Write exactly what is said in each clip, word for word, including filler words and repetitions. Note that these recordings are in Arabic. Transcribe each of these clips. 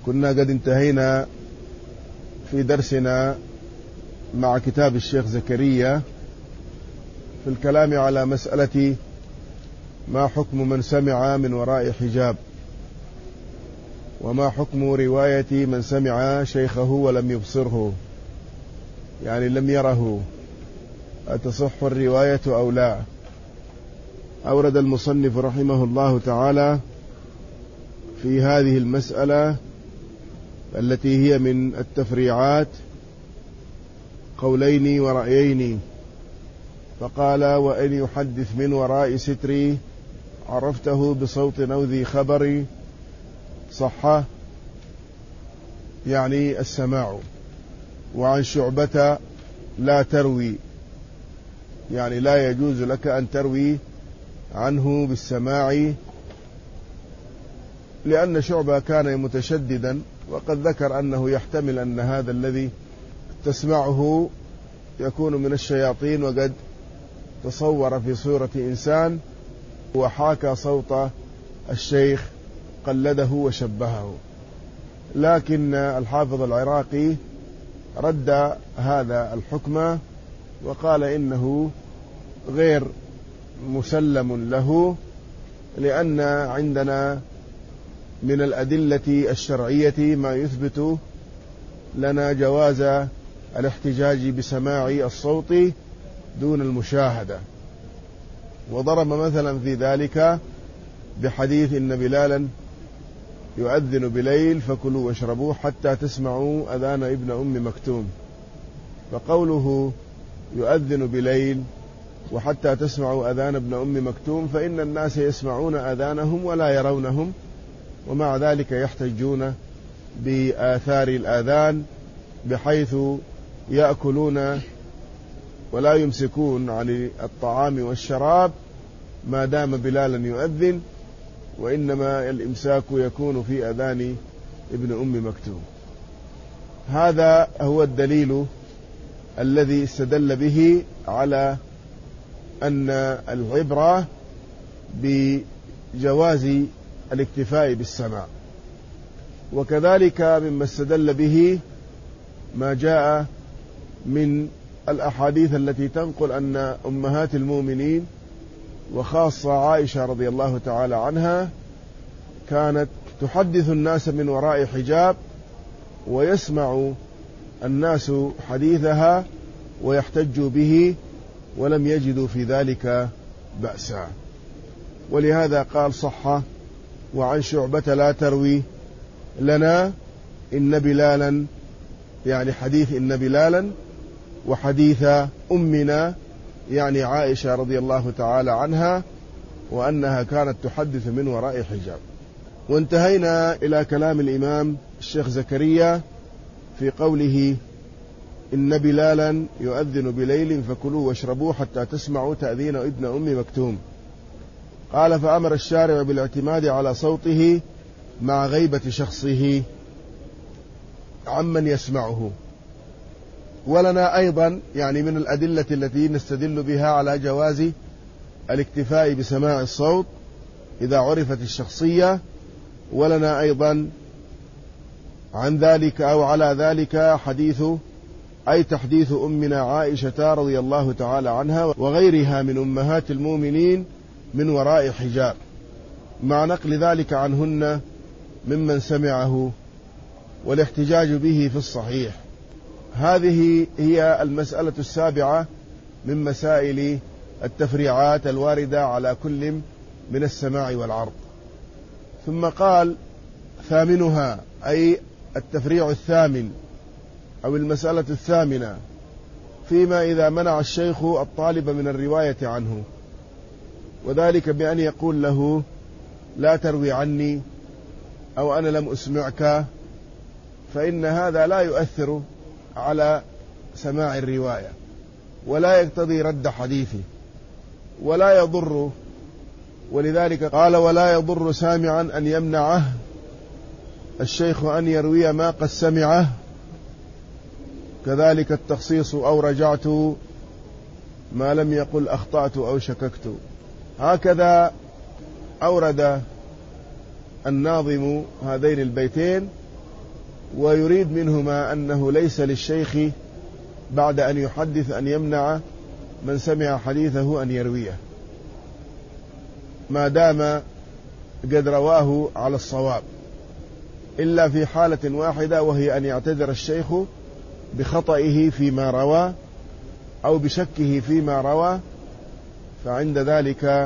كنا قد انتهينا في درسنا مع كتاب الشيخ زكريا في الكلام على مسألة ما حكم من سمع من وراء حجاب، وما حكم رواية من سمع شيخه ولم يبصره، يعني لم يره، أتصح الرواية أو لا؟ أورد المصنف رحمه الله تعالى في هذه المسألة التي هي من التفريعات قولين ورأيين، فقال: وإن يحدث من وراء ستري عرفته بصوت أو ذي خبر صح، يعني السماع. وعن شعبة لا تروي، يعني لا يجوز لك أن تروي عنه بالسماع، لأن شعبة كان متشددا، وقد ذكر أنه يحتمل أن هذا الذي تسمعه يكون من الشياطين، وقد تصور في صورة إنسان وحاكى صوت الشيخ، قلده وشبهه. لكن الحافظ العراقي رد هذا الحكم وقال إنه غير مسلم له، لأن عندنا من الأدلة الشرعية ما يثبت لنا جواز الاحتجاج بسماع الصوت دون المشاهدة. وضرب مثلا في ذلك بحديث إن بلالا يؤذن بليل فكلوا واشربوا حتى تسمعوا أذان ابن أم مكتوم. فقوله يؤذن بليل وحتى تسمعوا أذان ابن أم مكتوم، فإن الناس يسمعون أذانهم ولا يرونهم، ومع ذلك يحتجون بآثار الآذان، بحيث يأكلون ولا يمسكون عن الطعام والشراب ما دام بلالا يؤذن، وإنما الإمساك يكون في أذان ابن أم مكتوم. هذا هو الدليل الذي استدل به على أن العبرة بجواز الاكتفاء بالسماع. وكذلك مما استدل به ما جاء من الأحاديث التي تنقل أن أمهات المؤمنين وخاصة عائشة رضي الله تعالى عنها كانت تحدث الناس من وراء حجاب، ويسمع الناس حديثها ويحتجوا به، ولم يجدوا في ذلك بأسا. ولهذا قال صح: وعن شعبة لا تروي لنا إن بلالا، يعني حديث إن بلالا، وحديث أمنا يعني عائشة رضي الله تعالى عنها، وأنها كانت تحدث من وراء حجاب. وانتهينا إلى كلام الإمام الشيخ زكريا في قوله: إن بلالا يؤذن بليل فكلوا واشربوا حتى تسمعوا تأذين ابن أم مكتوم. قال: فأمر الشارع بالاعتماد على صوته مع غيبة شخصه عمن يسمعه. ولنا أيضا يعني من الأدلة التي نستدل بها على جواز الاكتفاء بسماع الصوت إذا عرفت الشخصية، ولنا أيضا عن ذلك أو على ذلك حديث أي تحديث أمنا عائشة رضي الله تعالى عنها وغيرها من أمهات المؤمنين من وراء حجاب، مع نقل ذلك عنهن ممن سمعه والاحتجاج به في الصحيح. هذه هي المسألة السابعة من مسائل التفريعات الواردة على كل من السماع والعرض. ثم قال: ثامنها، أي التفريع الثامن أو المسألة الثامنة، فيما إذا منع الشيخ الطالب من الرواية عنه، وذلك بأن يقول له: لا تروي عني، أو أنا لم أسمعك، فإن هذا لا يؤثر على سماع الرواية، ولا يقتضي رد حديثه، ولا يضر. ولذلك قال: ولا يضر سامعا أن يمنعه الشيخ أن يروي ما قد سمعه. كذلك التخصيص: أو رجعت ما لم يقل أخطأت أو شككت. هكذا أورد الناظم هذين البيتين ويريد منهما أنه ليس للشيخ بعد أن يحدث أن يمنع من سمع حديثه أن يرويه ما دام قد رواه على الصواب، إلا في حالة واحدة، وهي أن يعتذر الشيخ بخطئه فيما روى أو بشكه فيما روى، فعند ذلك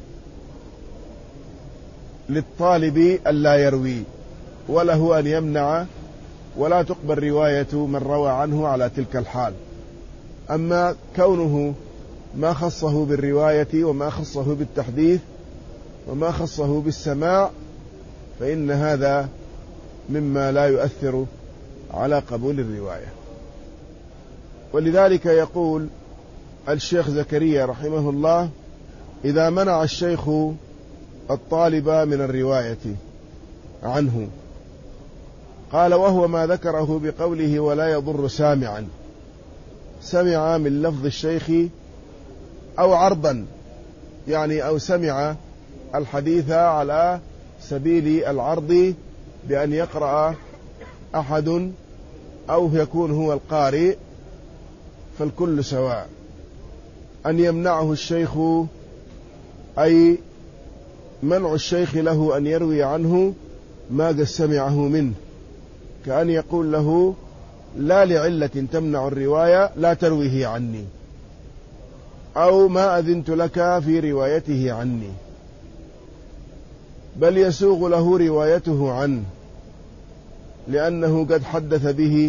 للطالب ألا يروي وله أن يمنع، ولا تقبل رواية من روى عنه على تلك الحال. أما كونه ما خصه بالرواية وما خصه بالتحديث وما خصه بالسماع فإن هذا مما لا يؤثر على قبول الرواية. ولذلك يقول الشيخ زكريا رحمه الله: إذا منع الشيخ الطالب من الرواية عنه، قال: وهو ما ذكره بقوله ولا يضر سامعا، سمع من لفظ الشيخ أو عرضا، يعني أو سمع الحديث على سبيل العرض بأن يقرأ أحد أو يكون هو القارئ، فالكل سواء. أن يمنعه الشيخ أي منع الشيخ له أن يروي عنه ما قد سمعه منه، كأن يقول له: لا لعلة تمنع الرواية لا ترويه عني، أو ما أذنت لك في روايته عني، بل يسوغ له روايته عنه لأنه قد حدث به،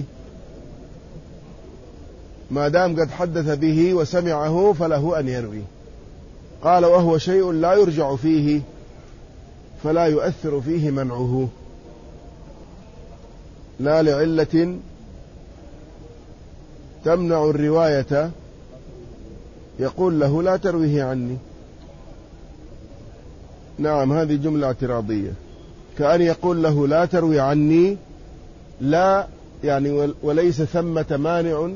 ما دام قد حدث به وسمعه فله أن يروي. قال: وهو شيء لا يرجع فيه فلا يؤثر فيه منعه، لا لعلة تمنع الرواية يقول له لا ترويه عني. نعم، هذه جملة اعتراضية، كأن يقول له لا تروي عني، لا يعني وليس ثمة مانع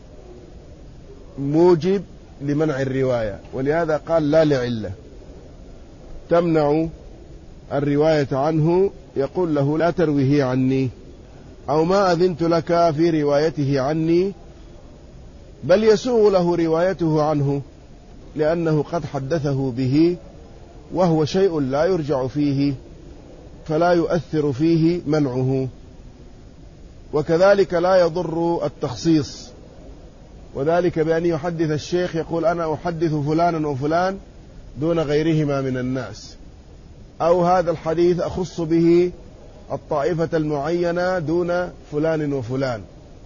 موجب لمنع الرواية، ولهذا قال لا لعلة تمنع الرواية عنه، يقول له لا ترويه عني، أو ما أذنت لك في روايته عني، بل يسوغ له روايته عنه لأنه قد حدثه به، وهو شيء لا يرجع فيه فلا يؤثر فيه منعه. وكذلك لا يضر التخصيص، وذلك بأن يحدث الشيخ يقول: أنا أحدث فلانا وفلان دون غيرهما من الناس، أو هذا الحديث أخص به الطائفة المعينة دون فلان وفلان،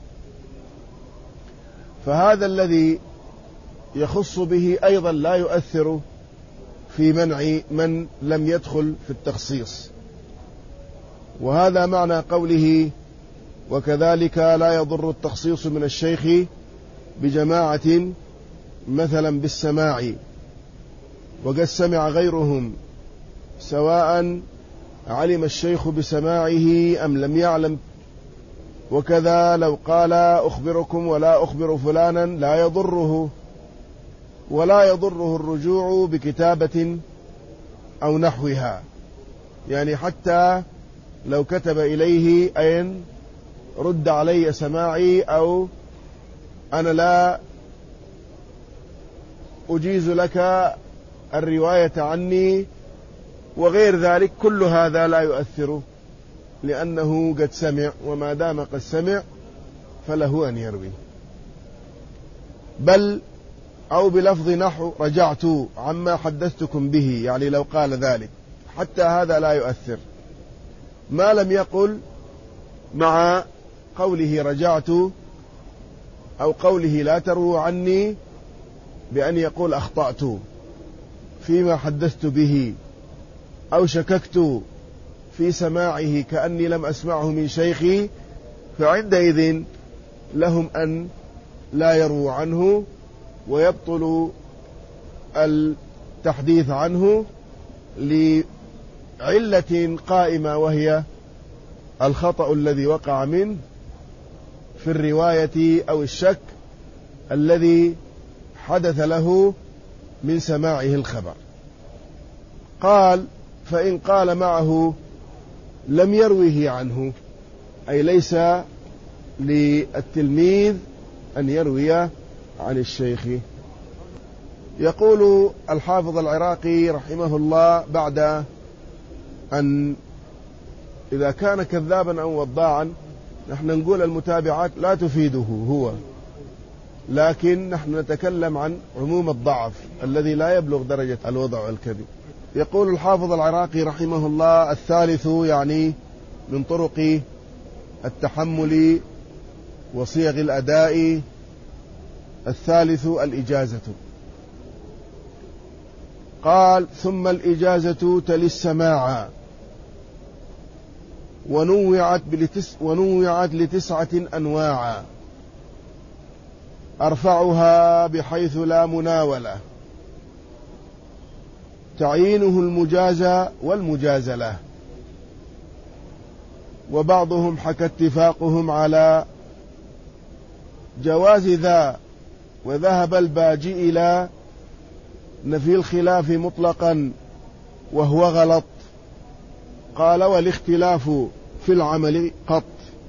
فهذا الذي يخص به أيضا لا يؤثر في منع من لم يدخل في التخصيص. وهذا معنى قوله: وكذلك لا يضر التخصيص من الشيخ بجماعة مثلا بالسماع وقد سمع غيرهم، سواء علم الشيخ بسماعه أم لم يعلم. وكذا لو قال: أخبركم ولا أخبر فلانا، لا يضره، ولا يضره الرجوع بكتابة أو نحوها، يعني حتى لو كتب إليه أين رد علي سماعي، أو أنا لا أجيز لك الرواية عني وغير ذلك، كل هذا لا يؤثر لأنه قد سمع، وما دام قد سمع فله أن يروي. بل أو بلفظ نحو رجعت عما حدثتكم به، يعني لو قال ذلك حتى هذا لا يؤثر، ما لم يقل مع قوله رجعت أو قوله لا تروا عني بأن يقول أخطأت فيما حدثت به، أو شككت في سماعه كأني لم أسمعه من شيخي، فعندئذ لهم أن لا يروا عنه ويبطل التحديث عنه لعلة قائمة، وهي الخطأ الذي وقع منه في الرواية أو الشك الذي حدث له من سماعه الخبر. قال: فإن قال معه لم يروه عنه، أي ليس للتلميذ أن يروي عن الشيخ. يقول الحافظ العراقي رحمه الله بعد أن إذا كان كذابا أو وضاعا نحن نقول المتابعات لا تفيده هو، لكن نحن نتكلم عن عموم الضعف الذي لا يبلغ درجة الوضع والكذب. يقول الحافظ العراقي رحمه الله: الثالث يعني من طرق التحمل وصيغ الأداء، الثالث الإجازة. قال: ثم الإجازة تلي السماع، ونوعت, بلتس ونوعت لتسعة أنواع، أرفعها بحيث لا مناولة، تعيينه المجازى والمجازى له. وبعضهم حكى اتفاقهم على جواز ذا، وذهب الباجي إلى نفي الخلاف مطلقا وهو غلط. قال: والاختلاف في العمل قط.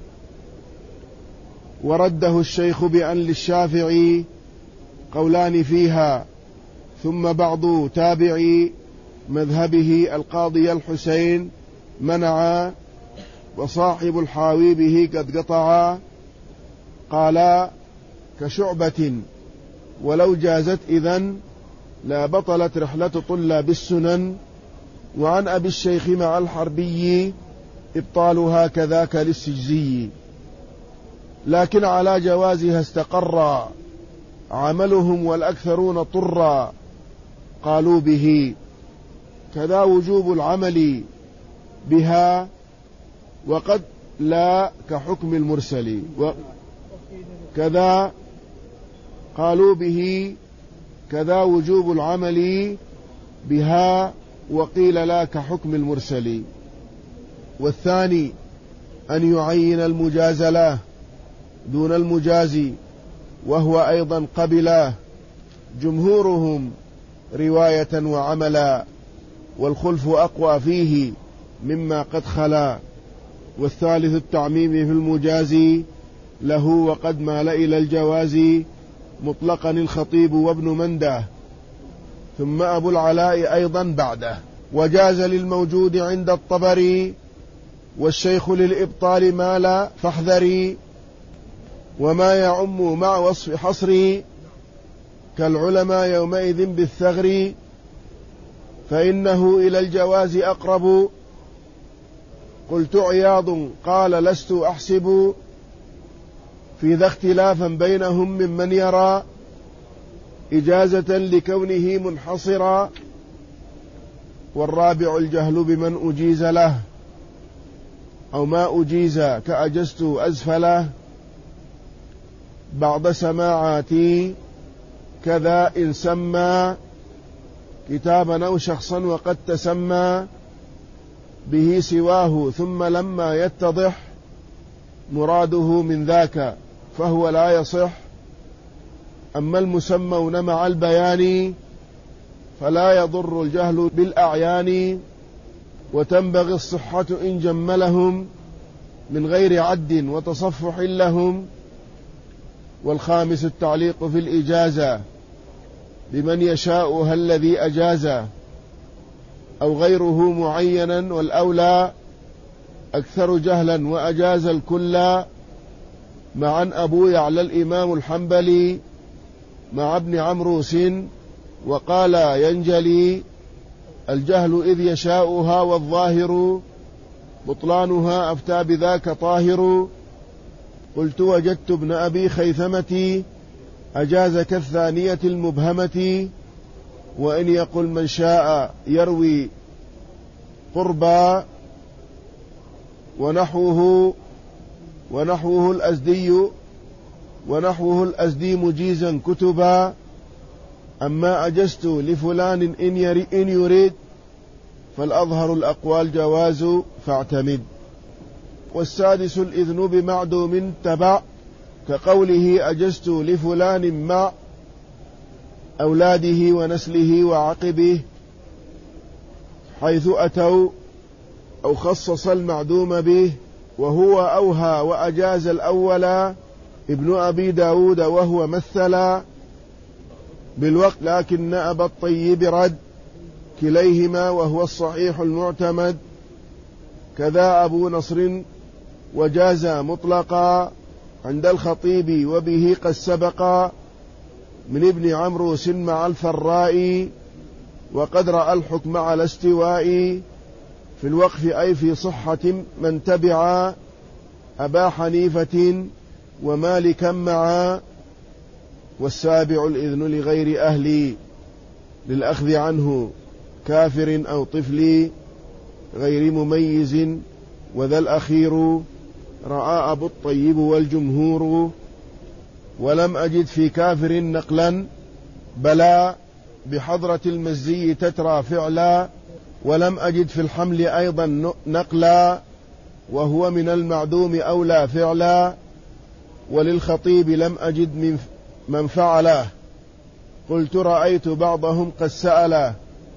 ورده الشيخ بأن للشافعي قولان فيها، ثم بعض تابعي مذهبه القاضي الحسين منع، وصاحب الحاوي به قد قطع. قال: كشعبة ولو جازت إذن لا بطلت رحلة طلاب السنن. وعن أبي الشيخ مع الحربي إبطالها كذاك للسجزي، لكن على جوازها استقر عملهم والأكثرون طرا قالوا به. كذا وجوب العمل بها وقد لا كحكم المرسل، وكذا قالوا به كذا وجوب العمل بها وقيل لا كحكم المرسل. والثاني أن يعين المجازلة دون المجازي، وهو أيضا قبلا جمهورهم رواية وعملا، والخلف أقوى فيه مما قد خلا. والثالث التعميم في المجازي له، وقد مال إلى الجواز مطلقا الخطيب وابن منده، ثم أبو العلاء أيضا بعده. وجاز للموجود عند الطبري، والشيخ للإبطال مال فاحذري. وما يعم مع وصف حصري كالعلماء يومئذ بالثغر، فإنه إلى الجواز أقرب. قلت عياض قال: لست أحسب في ذا اختلافا بينهم ممن يرى إجازة لكونه منحصرا. والرابع الجهل بمن أجيز له أو ما أجيز، كأجزت أزفله بعض سماعاتي، كذا إن سمى كتابا أو شخصا وقد تسمى به سواه، ثم لما يتضح مراده من ذاك فهو لا يصح. أما المسمون مع البيان فلا يضر الجهل بالأعيان، وتنبغي الصحة إن جملهم من غير عد وتصفح لهم. والخامس التعليق في الإجازة بمن يشاؤها الذي أجاز أو غيره معينا، والأولى أكثر جهلا وأجاز الكل. معا أبو يعلى الإمام الحنبلي مع ابن عمروس، وقال ينجلي الجهل إذ يشاؤها، والظاهر بطلانها أفتى بذاك طاهر. قلت وجدت ابن أبي خيثمة أجاز كالثانية المبهمة، وإن يقل من شاء يروي قربا ونحوه ونحوه الأزدي ونحوه الأزدي مجيزا كتبا. أما أجزت لفلان إن يريد فالأظهر الأقوال جواز فاعتمد. والسادس الإذن بمعدوم تبع، كقوله أجزت لفلان مع أولاده ونسله وعقبه، حيث أتوا أو خصص المعدوم به وهو أوهى وأجاز الأول ابن أبي داود وهو مثل بالوقت، لكن أبا الطيب رد كليهما وهو الصحيح المعتمد. كذا أبو نصر وجاز مطلقا عند الخطيب وبه قد سبق من ابن عمروس مع الفراء، وقد رأى الحكم على استواء في الوقف أي في صحة من تبع أبا حنيفة ومالكا معا. والسابع الإذن لغير أهلي للأخذ عنه كافر أو طفل غير مميز، وذا الأخير رأى أبو الطيب والجمهور. ولم أجد في كافر نقلا بلا بحضرة المزي تترى فعلا، ولم أجد في الحمل أيضا نقلا وهو من المعدوم أولى فعلا. وللخطيب لم أجد من من فعله، قلت رأيت بعضهم قد سأله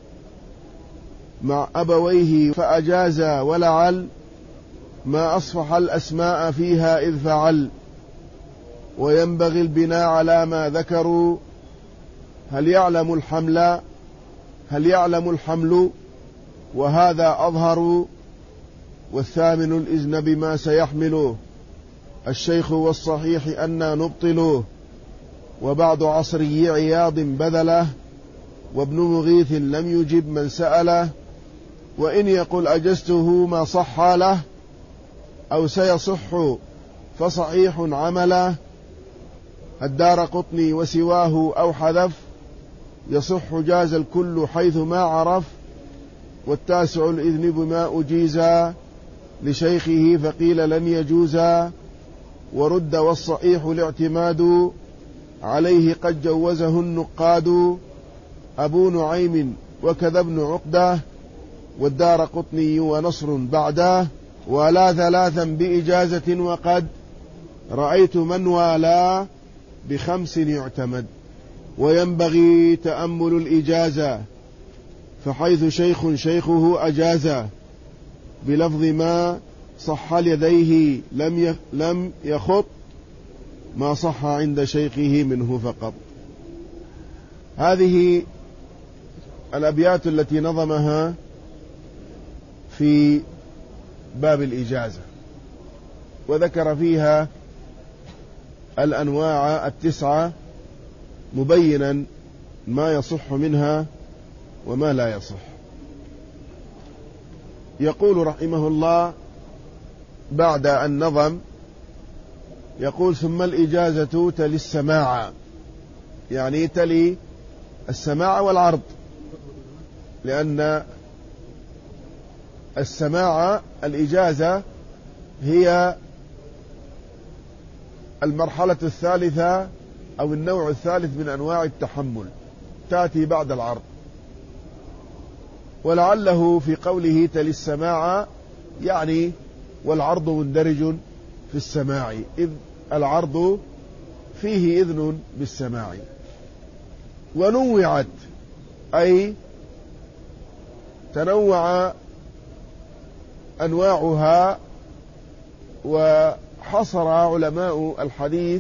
مع أبويه فأجاز، ولعل ما أصفح الأسماء فيها إذ فعل. وينبغي البناء على ما ذكروا، هل يعلم الحمل هل يعلم الحمل وهذا أظهر. والثامن الإذن بما سيحمله الشيخ، والصحيح أن نبطله. وبعد عصري عياض بذله، وابن مغيث لم يجب من سأله. وإن يقل أجزته ما صح له أو سيصح فصحيح عمله. الدار قطني وسواه أو حذف يصح جاز الكل حيث ما عرف. والتاسع الإذن بما أجيزا لشيخه فقيل لن يجوزا. ورد والصحيح الاعتماد عليه قد جوزه النقاد. أبو نعيم وكذا ابن عقدة والدار قطني ونصر بعده. ولا ثلاثا بإجازة وقد رأيت من والى بخمس يعتمد. وينبغي تأمل الإجازة فحيث شيخ شيخه أجازة بلفظ ما صح لديه لم لم يخط ما صح عند شيخه منه فقط. هذه الأبيات التي نظمها في باب الإجازة، وذكر فيها الأنواع التسعة مبينا ما يصح منها وما لا يصح. يقول رحمه الله بعد النظم، يقول ثم الإجازة تلي السماع، يعني تلي السماع والعرض، لأن السماع الإجازة هي المرحلة الثالثة أو النوع الثالث من أنواع التحمل، تأتي بعد العرض. ولعله في قوله تلي السماع يعني والعرض مندرج في السماع، إذ العرض فيه إذن بالسماع. ونوعت أي تنوع أنواعها. وحصر علماء الحديث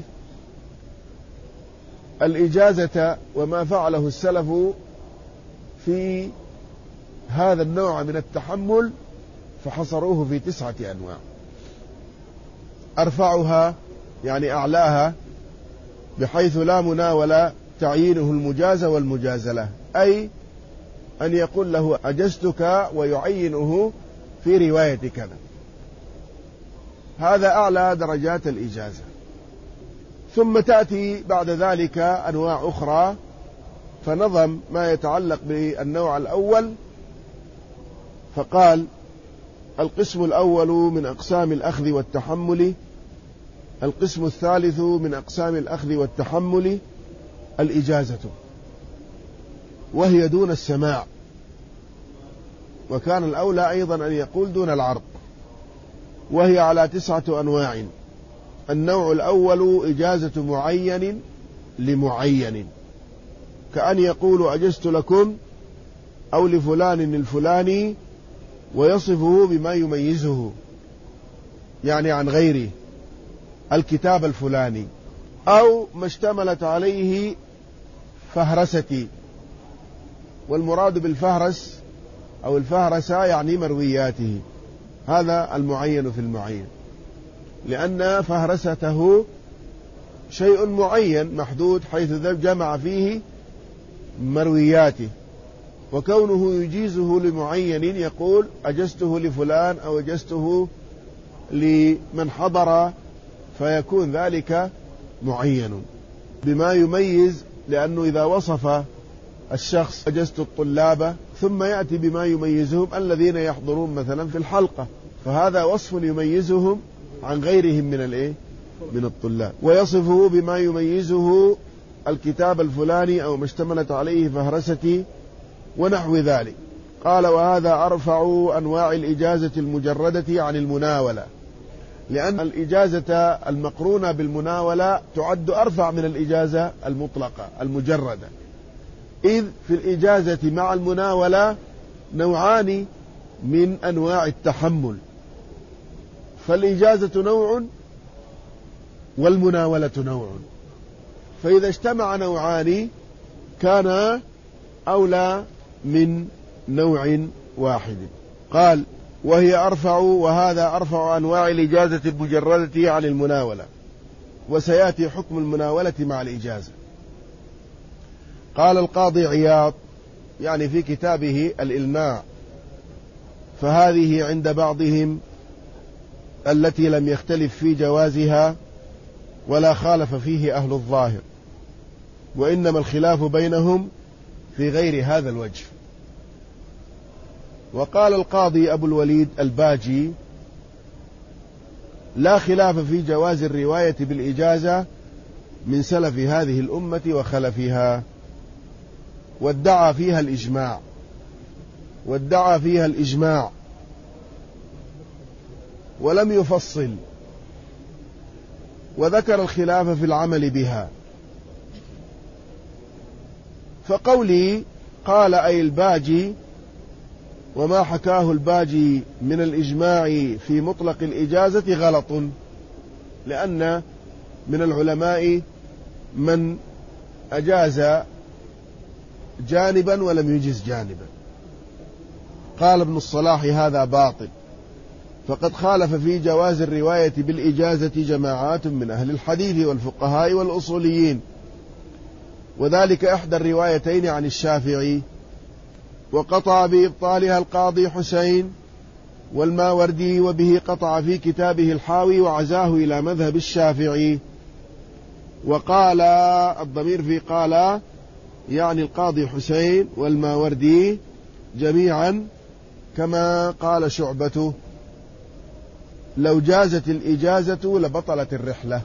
الإجازة وما فعله السلف في هذا النوع من التحمل فحصروه في تسعة أنواع. أرفعها يعني أعلاها بحيث لا مناول تعيينه المجازة والمجازلة، أي أن يقول له أجزتك ويعينه في رواية كذا، هذا أعلى درجات الإجازة. ثم تأتي بعد ذلك أنواع أخرى، فنظم ما يتعلق بالنوع الأول فقال: القسم الأول من أقسام الأخذ والتحمل. القسم الثالث من أقسام الأخذ والتحمل الإجازة، وهي دون السماع، وكان الأولى أيضا أن يقول دون العرض، وهي على تسعة أنواع. النوع الأول إجازة معين لمعين، كأن يقول أجزت لكم أو لفلان الفلاني ويصفه بما يميزه، يعني عن غيره الكتاب الفلاني، أو ما اشتملت عليه فهرستي، والمراد بالفهرس أو الفهرسة يعني مروياته، هذا المعين في المعين، لأن فهرسته شيء معين محدود حيث جمع فيه مروياته، وكونه يجيزه لمعين يقول أجزته لفلان أو أجزته لمن حضر، فيكون ذلك معين بما يميز، لأنه إذا وصف الشخص أجزت الطلاب ثم يأتي بما يميزهم الذين يحضرون مثلا في الحلقة، فهذا وصف يميزهم عن غيرهم من الايه من الطلاب، ويصفه بما يميزه الكتاب الفلاني أو ما اشتملت عليه فهرستي ونحو ذلك. قال وهذا أرفع أنواع الإجازة المجردة عن المناولة، لأن الإجازة المقرونة بالمناولة تعد أرفع من الإجازة المطلقة المجردة، إذ في الإجازة مع المناولة نوعان من أنواع التحمل، فالإجازة نوع والمناولة نوع، فإذا اجتمع نوعان كان أولى من نوع واحد. قال وهي أرفع، وهذا أرفع أنواع الإجازة المجردة عن المناولة، وسيأتي حكم المناولة مع الإجازة. قال القاضي عياض يعني في كتابه الإلماع فهذه عند بعضهم التي لم يختلف في جوازها ولا خالف فيه أهل الظاهر، وإنما الخلاف بينهم في غير هذا الوجه. وقال القاضي أبو الوليد الباجي لا خلاف في جواز الرواية بالإجازة من سلف هذه الأمة وخلفها، وادعى فيها الإجماع وادعى فيها الإجماع ولم يفصل، وذكر الخلاف في العمل بها. فقولي قال أي الباجي وما حكاه الباجي من الإجماع في مطلق الإجازة غلط، لأن من العلماء من أجاز جانبا ولم يجز جانبا. قال ابن الصلاح هذا باطل، فقد خالف في جواز الرواية بالإجازة جماعات من أهل الحديث والفقهاء والأصوليين، وذلك إحدى الروايتين عن الشافعي، وقطع بإبطالها القاضي حسين والماوردي، وبه قطع في كتابه الحاوي وعزاه إلى مذهب الشافعي. وقال الضمير في قال يعني القاضي حسين والماوردي جميعا كما قال شعبة لو جازت الإجازة لبطلت الرحلة،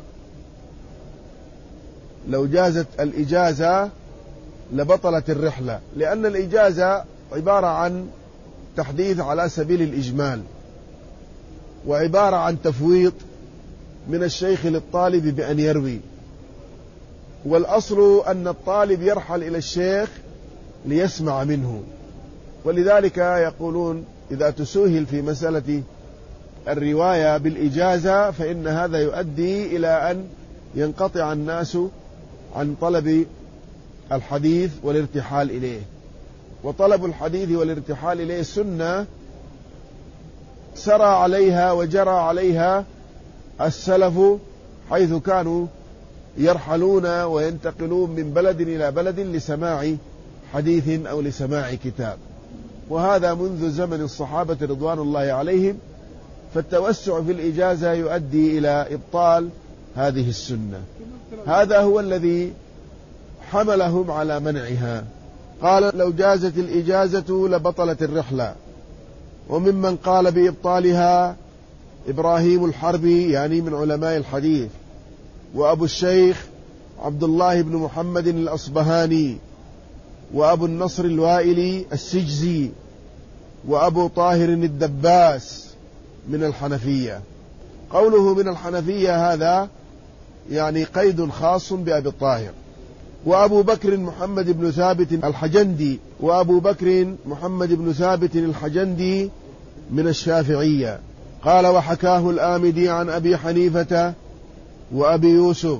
لو جازت الإجازة لبطلت الرحلة، لأن الإجازة عبارة عن تحديث على سبيل الإجمال، وعبارة عن تفويض من الشيخ للطالب بأن يروي، والأصل أن الطالب يرحل إلى الشيخ ليسمع منه، ولذلك يقولون إذا تسهل في مسألة الرواية بالإجازة فإن هذا يؤدي إلى أن ينقطع الناس عن طلب الحديث والارتحال إليه، وطلب الحديث والارتحال إليه سنة سرى عليها وجرى عليها السلف، حيث كانوا يرحلون وينتقلون من بلد إلى بلد لسماع حديث أو لسماع كتاب، وهذا منذ زمن الصحابة رضوان الله عليهم، فالتوسع في الإجازة يؤدي إلى إبطال هذه السنة، هذا هو الذي حملهم على منعها. قال لو جازت الإجازة لبطلت الرحلة. وممن قال بإبطالها إبراهيم الحربي يعني من علماء الحديث، وأبو الشيخ عبد الله بن محمد الأصبهاني، وأبو النصر الوائلي السجزي، وأبو طاهر الدباس من الحنفية. قوله من الحنفية هذا يعني قيد خاص بأبي الطاهر. وأبو بكر محمد بن ثابت الحجندي، وأبو بكر محمد بن ثابت الحجندي من الشافعية. قال وحكاه الآمدي عن أبي حنيفة وأبي يوسف،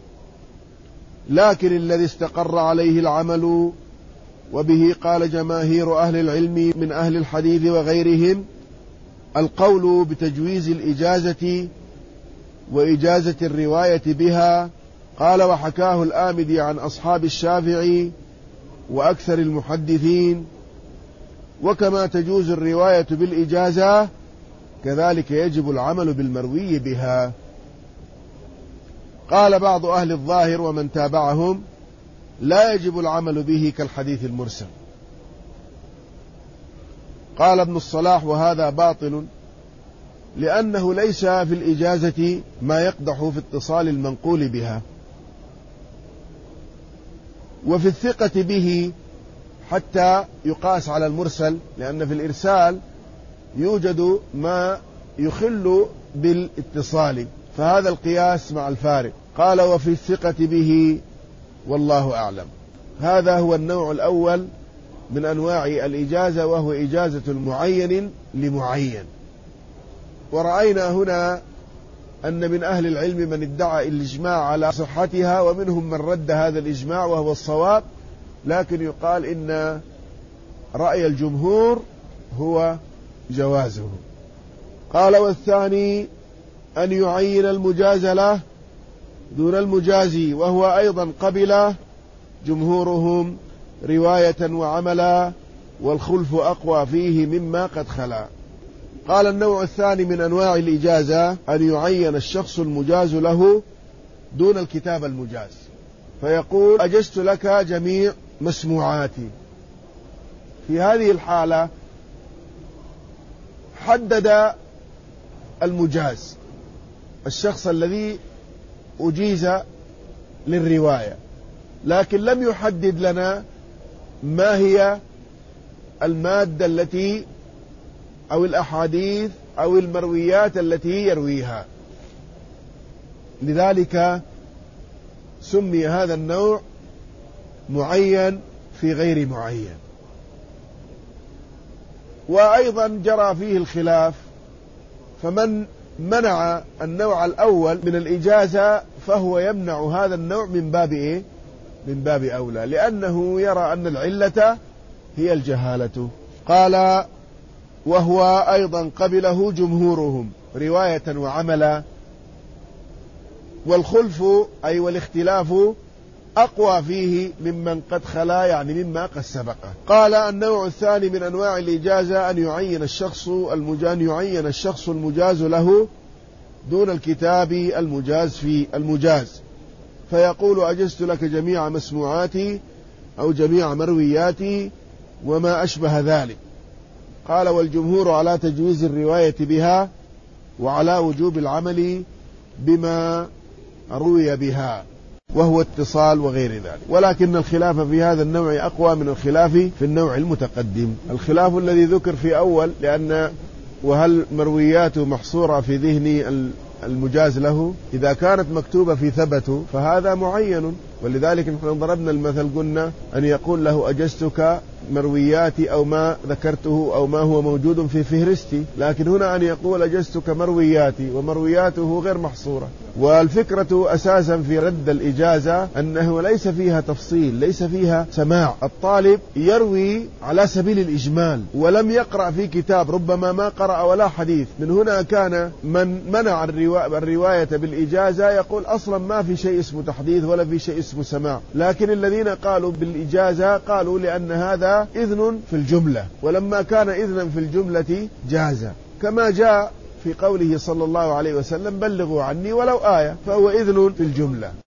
لكن الذي استقر عليه العمل وبه قال جماهير أهل العلم من أهل الحديث وغيرهم القول بتجويز الإجازة وإجازة الرواية بها. قال وحكاه الآمدي عن أصحاب الشافعي وأكثر المحدثين، وكما تجوز الرواية بالإجازة كذلك يجب العمل بالمروي بها. قال بعض أهل الظاهر ومن تابعهم لا يجب العمل به كالحديث المرسل. قال ابن الصلاح وهذا باطل، لأنه ليس في الإجازة ما يقدح في اتصال المنقول بها، وفي الثقة به حتى يقاس على المرسل، لأن في الإرسال يوجد ما يخل بالاتصال، فهذا القياس مع الفارق. قال وفي الثقة به والله أعلم. هذا هو النوع الأول من أنواع الإجازة، وهو إجازة المعين لمعين. ورأينا هنا أن من أهل العلم من ادعى الإجماع على صحتها، ومنهم من رد هذا الإجماع وهو الصواب، لكن يقال إن رأي الجمهور هو جوازه. قال والثاني أن يعين المجاز له دون المجازي، وهو أيضا قبل جمهورهم رواية وعملا، والخلف أقوى فيه مما قد خلا. قال النوع الثاني من أنواع الإجازة أن يعين الشخص المجاز له دون الكتاب المجاز، فيقول أجزت لك جميع مسموعاتي. في هذه الحالة حدد المجاز الشخص الذي أجيز للرواية، لكن لم يحدد لنا ما هي المادة التي أو الأحاديث أو المرويات التي يرويها، لذلك سمي هذا النوع معين في غير معين. وأيضا جرى فيه الخلاف، فمن منع النوع الأول من الإجازة فهو يمنع هذا النوع من باب إيه؟ من باب أولى، لأنه يرى أن العلة هي الجهالة. قال وهو أيضا قبله جمهورهم رواية وعملا، والخلف أي والاختلاف أقوى فيه ممن قد خلا، يعني مما قد سبقه. قال النوع الثاني من أنواع الإجازة أن يعين الشخص المجان يعين الشخص المجاز له دون الكتاب المجاز في المجاز، فيقول أجزت لك جميع مسموعاتي أو جميع مروياتي وما أشبه ذلك. قال والجمهور على تجويز الرواية بها وعلى وجوب العمل بما روي بها، وهو اتصال وغير ذلك. ولكن الخلاف في هذا النوع أقوى من الخلاف في النوع المتقدم. الخلاف الذي ذكر في أول، لأن وهل مروياته محصورة في ذهن المجاز له، إذا كانت مكتوبة في ثبت فهذا معين، ولذلك نحن ضربنا المثل قلنا أن يقول له أجزتك مروياتي أو ما ذكرته أو ما هو موجود في فهرستي، لكن هنا أن يقول أجزتك مروياتي ومروياته غير محصورة. والفكرة أساسا في رد الإجازة أنه ليس فيها تفصيل، ليس فيها سماع. الطالب يروي على سبيل الإجمال ولم يقرأ في كتاب، ربما ما قرأ ولا حديث. من هنا كان من منع الرواية بالإجازة يقول أصلا ما في شيء اسمه تحديث ولا في شيء اسمه سماع، لكن الذين قالوا بالإجازة قالوا لأن هذا إذن في الجملة، ولما كان إذنا في الجملة جاز، كما جاء في قوله صلى الله عليه وسلم بلغوا عني ولو آية، فهو إذن في الجملة.